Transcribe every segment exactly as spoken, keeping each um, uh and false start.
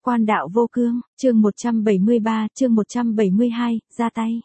Quan đạo vô cương, chương một trăm bảy mươi ba, chương một trăm bảy mươi hai, ra tay.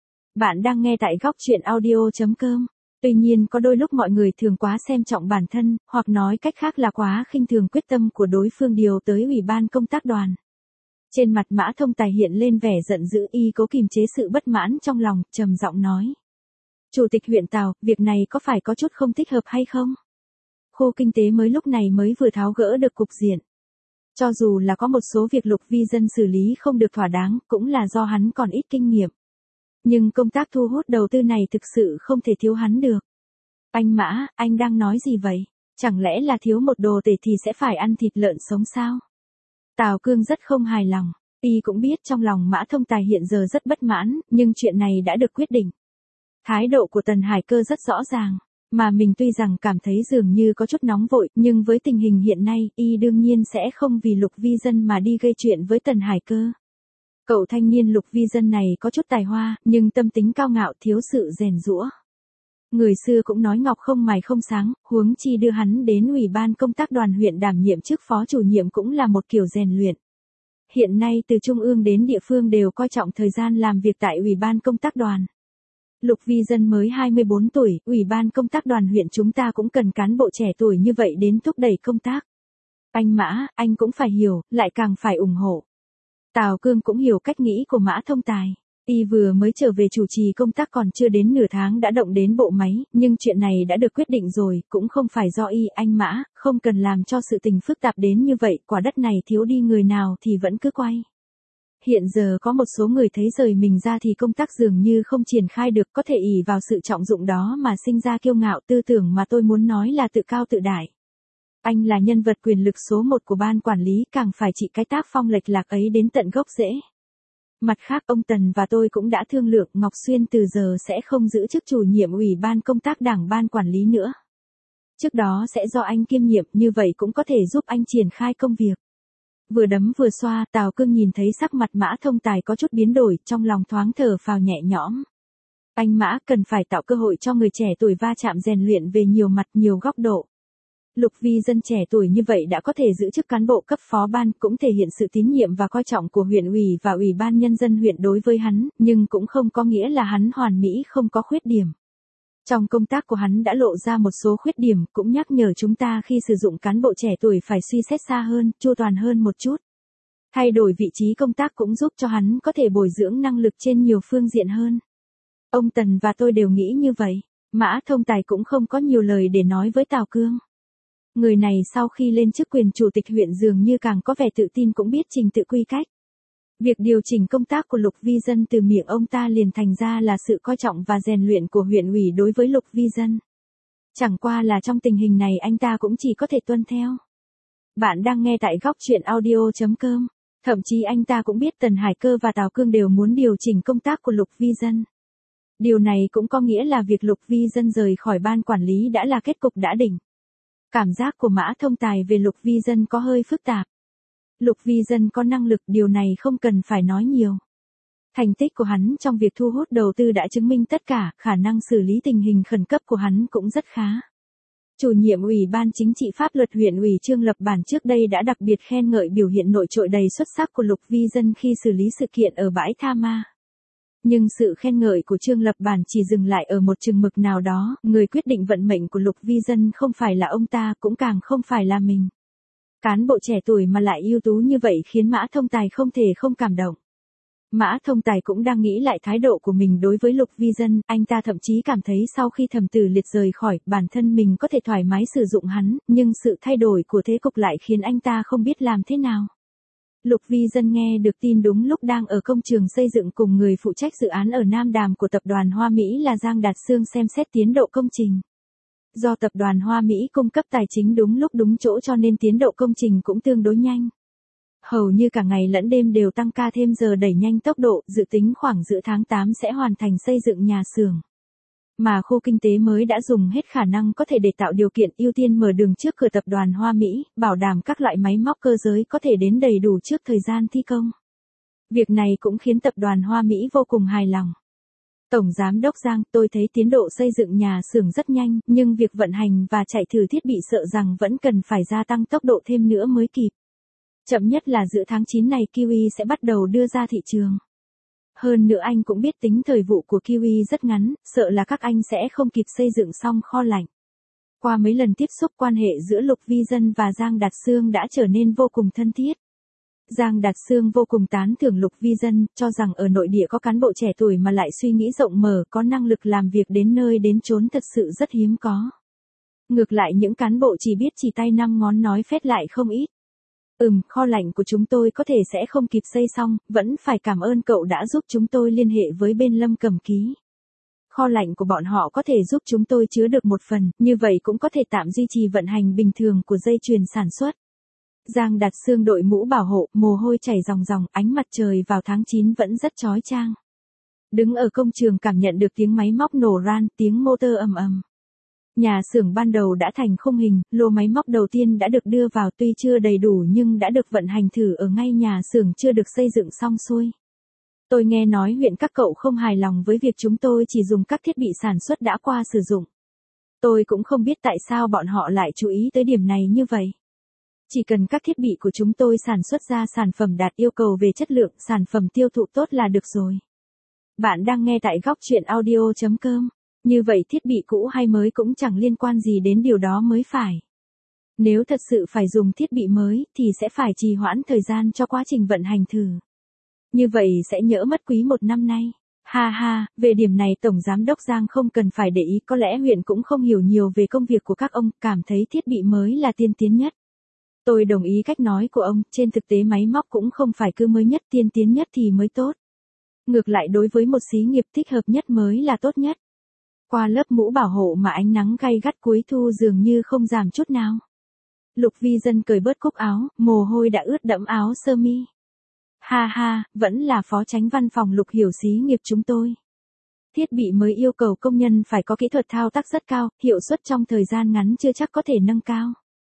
Bạn đang nghe tại góc truyện audio chấm com. Tuy nhiên có đôi lúc mọi người thường quá xem trọng bản thân, hoặc nói cách khác là quá khinh thường quyết tâm của đối phương điều tới ủy ban công tác đoàn. Trên mặt Mã Thông Tài hiện lên vẻ giận dữ, y cố kìm chế sự bất mãn trong lòng, trầm giọng nói. Chủ tịch huyện Tào, việc này có phải có chút không thích hợp hay không? Khu kinh tế mới lúc này mới vừa tháo gỡ được cục diện. Cho dù là có một số việc Lục Vi Dân xử lý không được thỏa đáng, cũng là do hắn còn ít kinh nghiệm. Nhưng công tác thu hút đầu tư này thực sự không thể thiếu hắn được. Anh Mã, anh đang nói gì vậy? Chẳng lẽ là thiếu một đồ tể thì sẽ phải ăn thịt lợn sống sao? Tào Cương rất không hài lòng. Y cũng biết trong lòng Mã Thông Tài hiện giờ rất bất mãn, nhưng chuyện này đã được quyết định. Thái độ của Tần Hải Cơ rất rõ ràng. Mà mình tuy rằng cảm thấy dường như có chút nóng vội, nhưng với tình hình hiện nay, y đương nhiên sẽ không vì Lục Vi Dân mà đi gây chuyện với Tần Hải Cơ. Cậu thanh niên Lục Vi Dân này có chút tài hoa, nhưng tâm tính cao ngạo, thiếu sự rèn giũa. Người xưa cũng nói ngọc không mài không sáng, huống chi đưa hắn đến ủy ban công tác đoàn huyện đảm nhiệm chức phó chủ nhiệm cũng là một kiểu rèn luyện. Hiện nay từ trung ương đến địa phương đều coi trọng thời gian làm việc tại ủy ban công tác đoàn. Lục Vi Dân mới hai mươi bốn tuổi, ủy ban công tác đoàn huyện chúng ta cũng cần cán bộ trẻ tuổi như vậy đến thúc đẩy công tác. Anh Mã, anh cũng phải hiểu, lại càng phải ủng hộ. Tào Cương cũng hiểu cách nghĩ của Mã Thông Tài. Y vừa mới trở về chủ trì công tác còn chưa đến nửa tháng đã động đến bộ máy, nhưng chuyện này đã được quyết định rồi, cũng không phải do y. Anh Mã, không cần làm cho sự tình phức tạp đến như vậy, quả đất này thiếu đi người nào thì vẫn cứ quay. Hiện giờ có một số người thấy rời mình ra thì công tác dường như không triển khai được, có thể ỷ vào sự trọng dụng đó mà sinh ra kiêu ngạo, tư tưởng mà tôi muốn nói là tự cao tự đại. Anh là nhân vật quyền lực số một của ban quản lý, càng phải trị cái tác phong lệch lạc ấy đến tận gốc rễ. Mặt khác ông Tần và tôi cũng đã thương lượng, Ngọc Xuyên từ giờ sẽ không giữ chức chủ nhiệm ủy ban công tác đảng ban quản lý nữa. Trước đó sẽ do anh kiêm nhiệm, như vậy cũng có thể giúp anh triển khai công việc. Vừa đấm vừa xoa, Tào Cương nhìn thấy sắc mặt Mã Thông Tài có chút biến đổi, trong lòng thoáng thở phào nhẹ nhõm. Anh Mã cần phải tạo cơ hội cho người trẻ tuổi va chạm rèn luyện về nhiều mặt, nhiều góc độ. Lục Vi Dân trẻ tuổi như vậy đã có thể giữ chức cán bộ cấp phó ban, cũng thể hiện sự tín nhiệm và coi trọng của huyện ủy và ủy ban nhân dân huyện đối với hắn, nhưng cũng không có nghĩa là hắn hoàn mỹ không có khuyết điểm. Trong công tác của hắn đã lộ ra một số khuyết điểm, cũng nhắc nhở chúng ta khi sử dụng cán bộ trẻ tuổi phải suy xét xa hơn, chu toàn hơn một chút. Thay đổi vị trí công tác cũng giúp cho hắn có thể bồi dưỡng năng lực trên nhiều phương diện hơn. Ông Tần và tôi đều nghĩ như vậy. Mã Thông Tài cũng không có nhiều lời để nói với Tào Cương. Người này sau khi lên chức quyền chủ tịch huyện dường như càng có vẻ tự tin, cũng biết trình tự quy cách. Việc điều chỉnh công tác của Lục Vi Dân từ miệng ông ta liền thành ra là sự coi trọng và rèn luyện của huyện ủy đối với Lục Vi Dân. Chẳng qua là trong tình hình này anh ta cũng chỉ có thể tuân theo. Bạn đang nghe tại góc truyện audio chấm com. Thậm chí anh ta cũng biết Tần Hải Cơ và Tào Cương đều muốn điều chỉnh công tác của Lục Vi Dân. Điều này cũng có nghĩa là việc Lục Vi Dân rời khỏi ban quản lý đã là kết cục đã định. Cảm giác của Mã Thông Tài về Lục Vi Dân có hơi phức tạp. Lục Vi Dân có năng lực, điều này không cần phải nói nhiều. Thành tích của hắn trong việc thu hút đầu tư đã chứng minh tất cả, khả năng xử lý tình hình khẩn cấp của hắn cũng rất khá. Chủ nhiệm Ủy ban Chính trị Pháp luật huyện ủy Trương Lập Bản trước đây đã đặc biệt khen ngợi biểu hiện nội trội đầy xuất sắc của Lục Vi Dân khi xử lý sự kiện ở bãi Tha Ma. Nhưng sự khen ngợi của Trương Lập Bản chỉ dừng lại ở một chừng mực nào đó, người quyết định vận mệnh của Lục Vi Dân không phải là ông ta, cũng càng không phải là mình. Cán bộ trẻ tuổi mà lại ưu tú như vậy khiến Mã Thông Tài không thể không cảm động. Mã Thông Tài cũng đang nghĩ lại thái độ của mình đối với Lục Vi Dân, anh ta thậm chí cảm thấy sau khi Thẩm Tử Liệt rời khỏi, bản thân mình có thể thoải mái sử dụng hắn, nhưng sự thay đổi của thế cục lại khiến anh ta không biết làm thế nào. Lục Vi Dân nghe được tin đúng lúc đang ở công trường xây dựng cùng người phụ trách dự án ở Nam Đàm của tập đoàn Hoa Mỹ là Giang Đạt Sương xem xét tiến độ công trình. Do tập đoàn Hoa Mỹ cung cấp tài chính đúng lúc đúng chỗ cho nên tiến độ công trình cũng tương đối nhanh. Hầu như cả ngày lẫn đêm đều tăng ca thêm giờ đẩy nhanh tốc độ, dự tính khoảng giữa tháng tám sẽ hoàn thành xây dựng nhà xưởng. Mà khu kinh tế mới đã dùng hết khả năng có thể để tạo điều kiện ưu tiên mở đường trước cửa tập đoàn Hoa Mỹ, bảo đảm các loại máy móc cơ giới có thể đến đầy đủ trước thời gian thi công. Việc này cũng khiến tập đoàn Hoa Mỹ vô cùng hài lòng. Tổng Giám đốc Giang, tôi thấy tiến độ xây dựng nhà xưởng rất nhanh, nhưng việc vận hành và chạy thử thiết bị sợ rằng vẫn cần phải gia tăng tốc độ thêm nữa mới kịp. Chậm nhất là giữa tháng chín này Kiwi sẽ bắt đầu đưa ra thị trường. Hơn nữa anh cũng biết tính thời vụ của Kiwi rất ngắn, sợ là các anh sẽ không kịp xây dựng xong kho lạnh. Qua mấy lần tiếp xúc, quan hệ giữa Lục Vi Dân và Giang Đạt Sương đã trở nên vô cùng thân thiết. Giang Đạt Sương vô cùng tán thưởng Lục Vi Dân, cho rằng ở nội địa có cán bộ trẻ tuổi mà lại suy nghĩ rộng mở, có năng lực làm việc đến nơi đến chốn thật sự rất hiếm có. Ngược lại những cán bộ chỉ biết chỉ tay năm ngón nói phét lại không ít. Ừm, kho lạnh của chúng tôi có thể sẽ không kịp xây xong, vẫn phải cảm ơn cậu đã giúp chúng tôi liên hệ với bên Lâm Cẩm Ký. Kho lạnh của bọn họ có thể giúp chúng tôi chứa được một phần, như vậy cũng có thể tạm duy trì vận hành bình thường của dây chuyền sản xuất. Giang Đạt Sương đội mũ bảo hộ, mồ hôi chảy ròng ròng, ánh mặt trời vào tháng chín vẫn rất chói chang. Đứng ở công trường cảm nhận được tiếng máy móc nổ ran, tiếng motor ầm ầm. Nhà xưởng ban đầu đã thành khung hình, lô máy móc đầu tiên đã được đưa vào, tuy chưa đầy đủ nhưng đã được vận hành thử ở ngay nhà xưởng chưa được xây dựng xong xuôi. Tôi nghe nói huyện các cậu không hài lòng với việc chúng tôi chỉ dùng các thiết bị sản xuất đã qua sử dụng. Tôi cũng không biết tại sao bọn họ lại chú ý tới điểm này như vậy. Chỉ cần các thiết bị của chúng tôi sản xuất ra sản phẩm đạt yêu cầu về chất lượng, sản phẩm tiêu thụ tốt là được rồi. Bạn đang nghe tại góc chuyện audio chấm com. Như vậy thiết bị cũ hay mới cũng chẳng liên quan gì đến điều đó mới phải. Nếu thật sự phải dùng thiết bị mới thì sẽ phải trì hoãn thời gian cho quá trình vận hành thử. Như vậy sẽ nhỡ mất quý một năm nay. Ha ha, về điểm này Tổng Giám đốc Giang không cần phải để ý, có lẽ huyện cũng không hiểu nhiều về công việc của các ông, cảm thấy thiết bị mới là tiên tiến nhất. Tôi đồng ý cách nói của ông, trên thực tế máy móc cũng không phải cứ mới nhất tiên tiến nhất thì mới tốt. Ngược lại đối với một xí nghiệp thích hợp nhất mới là tốt nhất. Qua lớp mũ bảo hộ mà ánh nắng gay gắt cuối thu dường như không giảm chút nào. Lục Vi Dân cởi bớt cúc áo, mồ hôi đã ướt đẫm áo sơ mi. Ha ha, vẫn là phó chánh văn phòng Lục hiểu xí nghiệp chúng tôi. Thiết bị mới yêu cầu công nhân phải có kỹ thuật thao tác rất cao, hiệu suất trong thời gian ngắn chưa chắc có thể nâng cao.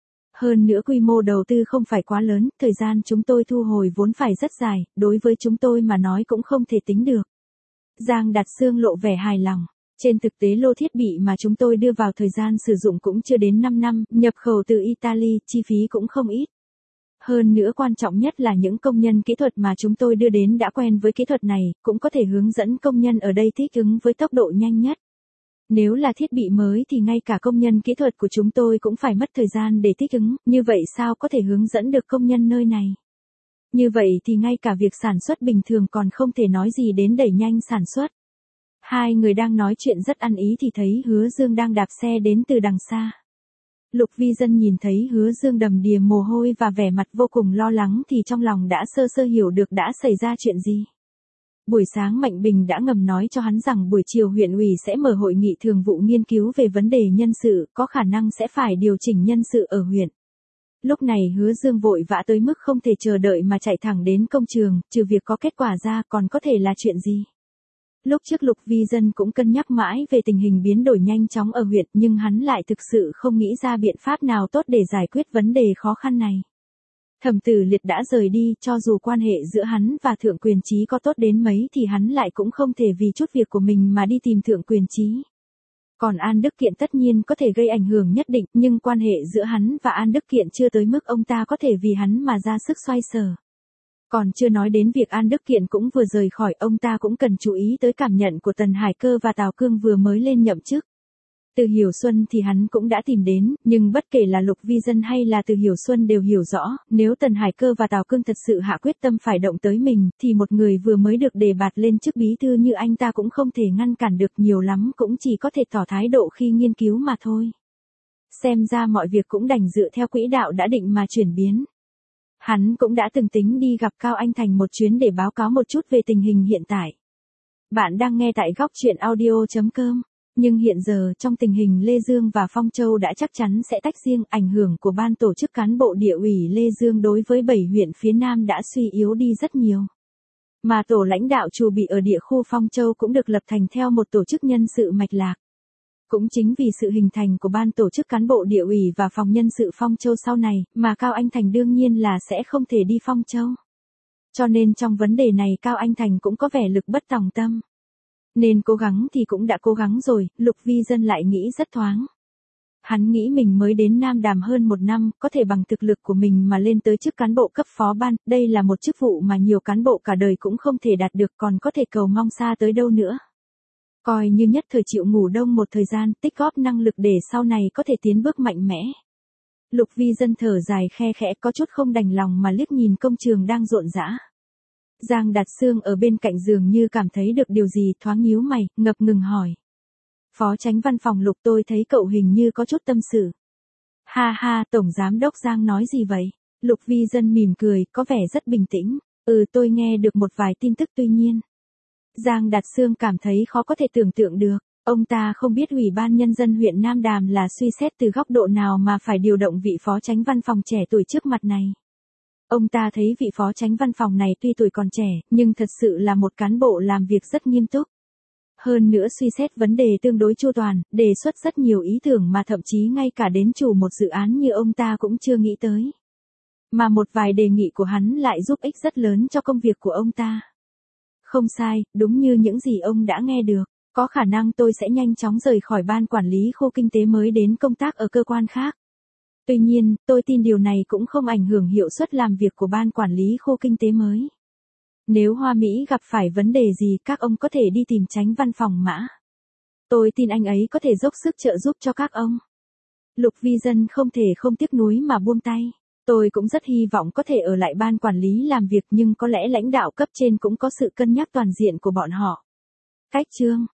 Hơn nữa quy mô đầu tư không phải quá lớn, thời gian chúng tôi thu hồi vốn phải rất dài, đối với chúng tôi mà nói cũng không thể tính được. Giang Đạt Sương lộ vẻ hài lòng. Trên thực tế lô thiết bị mà chúng tôi đưa vào thời gian sử dụng cũng chưa đến năm năm, nhập khẩu từ Italy, chi phí cũng không ít. Hơn nữa quan trọng nhất là những công nhân kỹ thuật mà chúng tôi đưa đến đã quen với kỹ thuật này, cũng có thể hướng dẫn công nhân ở đây thích ứng với tốc độ nhanh nhất. Nếu là thiết bị mới thì ngay cả công nhân kỹ thuật của chúng tôi cũng phải mất thời gian để thích ứng, như vậy sao có thể hướng dẫn được công nhân nơi này? Như vậy thì ngay cả việc sản xuất bình thường còn không thể nói gì đến đẩy nhanh sản xuất. Hai người đang nói chuyện rất ăn ý thì thấy Hứa Dương đang đạp xe đến từ đằng xa. Lục Vi Dân nhìn thấy Hứa Dương đầm đìa mồ hôi và vẻ mặt vô cùng lo lắng thì trong lòng đã sơ sơ hiểu được đã xảy ra chuyện gì. Buổi sáng Mạnh Bình đã ngầm nói cho hắn rằng buổi chiều huyện ủy sẽ mở hội nghị thường vụ nghiên cứu về vấn đề nhân sự, có khả năng sẽ phải điều chỉnh nhân sự ở huyện. Lúc này Hứa Dương vội vã tới mức không thể chờ đợi mà chạy thẳng đến công trường, trừ việc có kết quả ra còn có thể là chuyện gì. Lúc trước Lục Vi Dân cũng cân nhắc mãi về tình hình biến đổi nhanh chóng ở huyện nhưng hắn lại thực sự không nghĩ ra biện pháp nào tốt để giải quyết vấn đề khó khăn này. Thẩm Tử Liệt đã rời đi, cho dù quan hệ giữa hắn và Thượng Quyền Chí có tốt đến mấy thì hắn lại cũng không thể vì chút việc của mình mà đi tìm Thượng Quyền Chí. Còn An Đức Kiện tất nhiên có thể gây ảnh hưởng nhất định, nhưng quan hệ giữa hắn và An Đức Kiện chưa tới mức ông ta có thể vì hắn mà ra sức xoay sở. Còn chưa nói đến việc An Đức Kiện cũng vừa rời khỏi, ông ta cũng cần chú ý tới cảm nhận của Tần Hải Cơ và Tào Cương vừa mới lên nhậm chức. Từ Hiểu Xuân thì hắn cũng đã tìm đến, nhưng bất kể là Lục Vi Dân hay là Từ Hiểu Xuân đều hiểu rõ, nếu Tần Hải Cơ và Tào Cương thật sự hạ quyết tâm phải động tới mình, thì một người vừa mới được đề bạt lên chức bí thư như anh ta cũng không thể ngăn cản được, nhiều lắm cũng chỉ có thể tỏ thái độ khi nghiên cứu mà thôi. Xem ra mọi việc cũng đành dựa theo quỹ đạo đã định mà chuyển biến. Hắn cũng đã từng tính đi gặp Cao Anh Thành một chuyến để báo cáo một chút về tình hình hiện tại. Bạn đang nghe tại góc chuyện audio chấm com. Nhưng hiện giờ trong tình hình Lê Dương và Phong Châu đã chắc chắn sẽ tách riêng, ảnh hưởng của ban tổ chức cán bộ địa ủy Lê Dương đối với bảy huyện phía Nam đã suy yếu đi rất nhiều. Mà tổ lãnh đạo chủ bị ở địa khu Phong Châu cũng được lập thành theo một tổ chức nhân sự mạch lạc. Cũng chính vì sự hình thành của ban tổ chức cán bộ địa ủy và phòng nhân sự Phong Châu sau này, mà Cao Anh Thành đương nhiên là sẽ không thể đi Phong Châu. Cho nên trong vấn đề này Cao Anh Thành cũng có vẻ lực bất tòng tâm. Nên cố gắng thì cũng đã cố gắng rồi, Lục Vi Dân lại nghĩ rất thoáng. Hắn nghĩ mình mới đến Nam Đàm hơn một năm, có thể bằng thực lực của mình mà lên tới chức cán bộ cấp phó ban, đây là một chức vụ mà nhiều cán bộ cả đời cũng không thể đạt được, còn có thể cầu mong xa tới đâu nữa. Coi như nhất thời chịu ngủ đông một thời gian, tích góp năng lực để sau này có thể tiến bước mạnh mẽ. Lục Vi Dân thở dài khe khẽ, có chút không đành lòng mà liếc nhìn công trường đang rộn rã. Giang Đạt Sương ở bên cạnh giường như cảm thấy được điều gì, thoáng nhíu mày, ngập ngừng hỏi. Phó Chánh Văn phòng Lục, tôi thấy cậu hình như có chút tâm sự. Ha ha, Tổng Giám đốc Giang nói gì vậy? Lục Vi Dân mỉm cười, có vẻ rất bình tĩnh. Ừ, tôi nghe được một vài tin tức, tuy nhiên. Giang Đạt Sương cảm thấy khó có thể tưởng tượng được. Ông ta không biết Ủy ban Nhân dân huyện Nam Đàm là suy xét từ góc độ nào mà phải điều động vị phó chánh văn phòng trẻ tuổi trước mặt này. Ông ta thấy vị phó chánh văn phòng này tuy tuổi còn trẻ, nhưng thật sự là một cán bộ làm việc rất nghiêm túc. Hơn nữa suy xét vấn đề tương đối chu toàn, đề xuất rất nhiều ý tưởng mà thậm chí ngay cả đến chủ một dự án như ông ta cũng chưa nghĩ tới. Mà một vài đề nghị của hắn lại giúp ích rất lớn cho công việc của ông ta. Không sai, đúng như những gì ông đã nghe được. Có khả năng tôi sẽ nhanh chóng rời khỏi ban quản lý khu kinh tế mới đến công tác ở cơ quan khác. Tuy nhiên, tôi tin điều này cũng không ảnh hưởng hiệu suất làm việc của ban quản lý khu kinh tế mới. Nếu Hoa Mỹ gặp phải vấn đề gì, các ông có thể đi tìm Chánh văn phòng Mã. Tôi tin anh ấy có thể dốc sức trợ giúp cho các ông. Lục Vi Dân không thể không tiếc nuối mà buông tay. Tôi cũng rất hy vọng có thể ở lại ban quản lý làm việc, nhưng có lẽ lãnh đạo cấp trên cũng có sự cân nhắc toàn diện của bọn họ. Cách chương